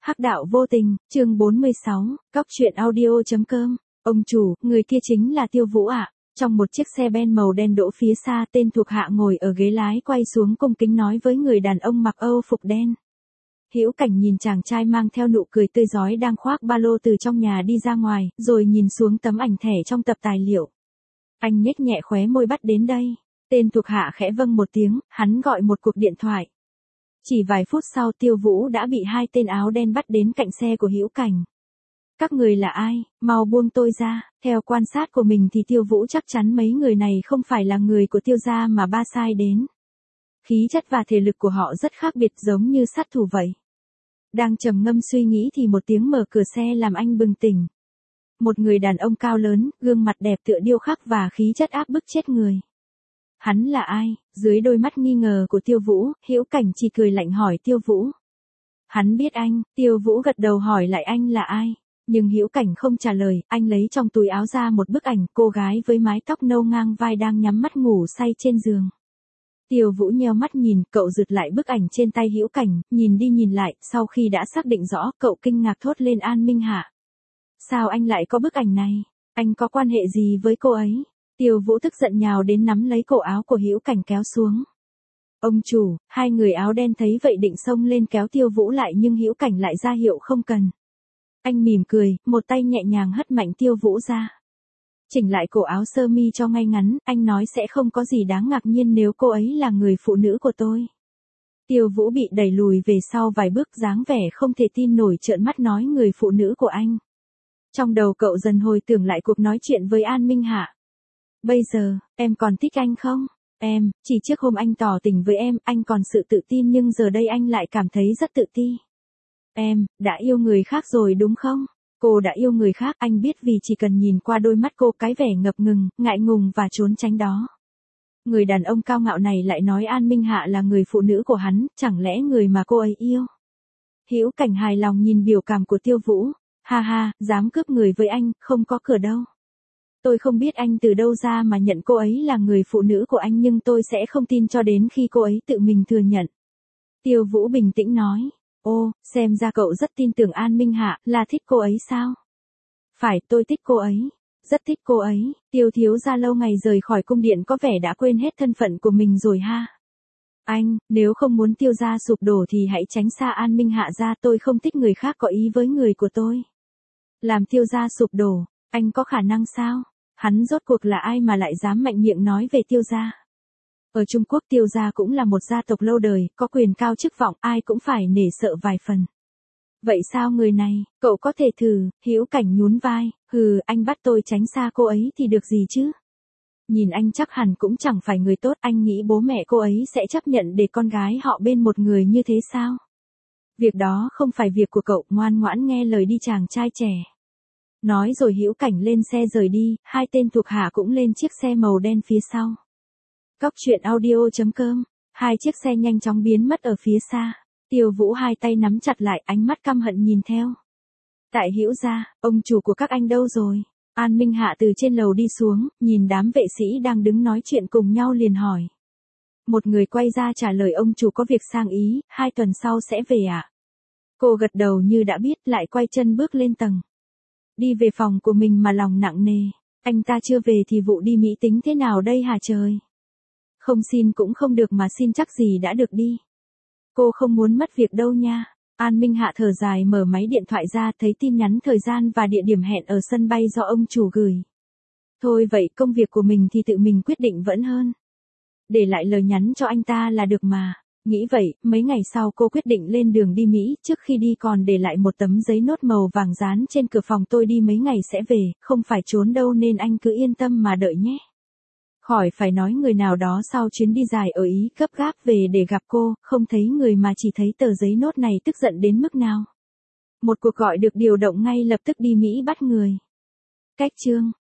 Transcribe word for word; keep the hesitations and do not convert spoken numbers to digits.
Hắc đạo vô tình, chương bốn mươi sáu, cóc truyện audio.com. Ông chủ, người kia chính là Tiêu Vũ ạ. À? Trong một chiếc xe ben màu đen đỗ phía xa, tên thuộc hạ ngồi ở ghế lái quay xuống cung kính nói với người đàn ông mặc Âu phục đen. Hữu Cảnh nhìn chàng trai mang theo nụ cười tươi rói đang khoác ba lô từ trong nhà đi ra ngoài, rồi nhìn xuống tấm ảnh thẻ trong tập tài liệu. Anh nhếch nhẹ khóe môi bắt đến đây. Tên thuộc hạ khẽ vâng một tiếng, hắn gọi một cuộc điện thoại. Chỉ vài phút sau Tiêu Vũ đã bị hai tên áo đen bắt đến cạnh xe của Hữu Cảnh. Các người là ai, mau buông tôi ra. Theo quan sát của mình thì Tiêu Vũ chắc chắn mấy người này không phải là người của Tiêu gia mà ba sai đến. Khí chất và thể lực của họ rất khác biệt, giống như sát thủ vậy. Đang trầm ngâm suy nghĩ thì một tiếng mở cửa xe làm anh bừng tỉnh. Một người đàn ông cao lớn, gương mặt đẹp tựa điêu khắc và khí chất áp bức chết người. Hắn là ai? Dưới đôi mắt nghi ngờ của Tiêu Vũ, Hữu Cảnh chỉ cười lạnh hỏi Tiêu Vũ. Hắn biết anh. Tiêu Vũ gật đầu hỏi lại anh là ai. Nhưng Hữu Cảnh không trả lời, anh lấy trong túi áo ra một bức ảnh cô gái với mái tóc nâu ngang vai đang nhắm mắt ngủ say trên giường. Tiêu Vũ nheo mắt nhìn, cậu giật lại bức ảnh trên tay Hữu Cảnh, nhìn đi nhìn lại, sau khi đã xác định rõ, cậu kinh ngạc thốt lên An Minh Hạ. Sao anh lại có bức ảnh này? Anh có quan hệ gì với cô ấy? Tiêu Vũ tức giận nhào đến nắm lấy cổ áo của Hữu Cảnh kéo xuống. Ông chủ, hai người áo đen thấy vậy định xông lên kéo Tiêu Vũ lại nhưng Hữu Cảnh lại ra hiệu không cần. Anh mỉm cười, một tay nhẹ nhàng hất mạnh Tiêu Vũ ra. Chỉnh lại cổ áo sơ mi cho ngay ngắn, anh nói sẽ không có gì đáng ngạc nhiên nếu cô ấy là người phụ nữ của tôi. Tiêu Vũ bị đẩy lùi về sau vài bước, dáng vẻ không thể tin nổi trợn mắt nói người phụ nữ của anh. Trong đầu cậu dần hồi tưởng lại cuộc nói chuyện với An Minh Hạ. Bây giờ, em còn thích anh không? Em, chỉ trước hôm anh tỏ tình với em, anh còn sự tự tin nhưng giờ đây anh lại cảm thấy rất tự ti. Em, đã yêu người khác rồi đúng không? Cô đã yêu người khác, anh biết vì chỉ cần nhìn qua đôi mắt cô cái vẻ ngập ngừng, ngại ngùng và trốn tránh đó. Người đàn ông cao ngạo này lại nói An Minh Hạ là người phụ nữ của hắn, chẳng lẽ người mà cô ấy yêu? Hữu Cảnh hài lòng nhìn biểu cảm của Tiêu Vũ. Ha ha, dám cướp người với anh, không có cửa đâu. Tôi không biết anh từ đâu ra mà nhận cô ấy là người phụ nữ của anh nhưng tôi sẽ không tin cho đến khi cô ấy tự mình thừa nhận. Tiêu Vũ bình tĩnh nói. Ô, xem ra cậu rất tin tưởng An Minh Hạ, là thích cô ấy sao? Phải, tôi thích cô ấy. Rất thích cô ấy. Tiêu thiếu gia lâu ngày rời khỏi cung điện có vẻ đã quên hết thân phận của mình rồi ha. Anh, nếu không muốn Tiêu gia sụp đổ thì hãy tránh xa An Minh Hạ ra, tôi không thích người khác có ý với người của tôi. Làm Tiêu gia sụp đổ, anh có khả năng sao? Hắn rốt cuộc là ai mà lại dám mạnh miệng nói về Tiêu gia? Ở Trung Quốc Tiêu gia cũng là một gia tộc lâu đời, có quyền cao chức vọng, ai cũng phải nể sợ vài phần. Vậy sao người này, cậu có thể thử? Hữu Cảnh nhún vai, hừ, anh bắt tôi tránh xa cô ấy thì được gì chứ? Nhìn anh chắc hẳn cũng chẳng phải người tốt, anh nghĩ bố mẹ cô ấy sẽ chấp nhận để con gái họ bên một người như thế sao? Việc đó không phải việc của cậu, ngoan ngoãn nghe lời đi chàng trai trẻ. Nói rồi Hữu Cảnh lên xe rời đi, hai tên thuộc hạ cũng lên chiếc xe màu đen phía sau. Cóc truyện audio.com, hai chiếc xe nhanh chóng biến mất ở phía xa. Tiêu Vũ hai tay nắm chặt lại, ánh mắt căm hận nhìn theo. Tại Hữu gia, ông chủ của các anh đâu rồi? An Minh Hạ từ trên lầu đi xuống, nhìn đám vệ sĩ đang đứng nói chuyện cùng nhau liền hỏi. Một người quay ra trả lời ông chủ có việc sang Ý, hai tuần sau sẽ về ạ. À? Cô gật đầu như đã biết, lại quay chân bước lên tầng. Đi về phòng của mình mà lòng nặng nề. Anh ta chưa về thì vụ đi Mỹ tính thế nào đây hả trời? Không xin cũng không được mà xin chắc gì đã được đi. Cô không muốn mất việc đâu nha. An Minh Hạ thở dài mở máy điện thoại ra thấy tin nhắn thời gian và địa điểm hẹn ở sân bay do ông chủ gửi. Thôi vậy công việc của mình thì tự mình quyết định vẫn hơn. Để lại lời nhắn cho anh ta là được mà. Nghĩ vậy, mấy ngày sau cô quyết định lên đường đi Mỹ, trước khi đi còn để lại một tấm giấy nốt màu vàng dán trên cửa phòng tôi đi mấy ngày sẽ về, không phải trốn đâu nên anh cứ yên tâm mà đợi nhé. Khỏi phải nói người nào đó sau chuyến đi dài ở Ý gấp gáp về để gặp cô, không thấy người mà chỉ thấy tờ giấy nốt này tức giận đến mức nào. Một cuộc gọi được điều động ngay lập tức đi Mỹ bắt người. Cách chương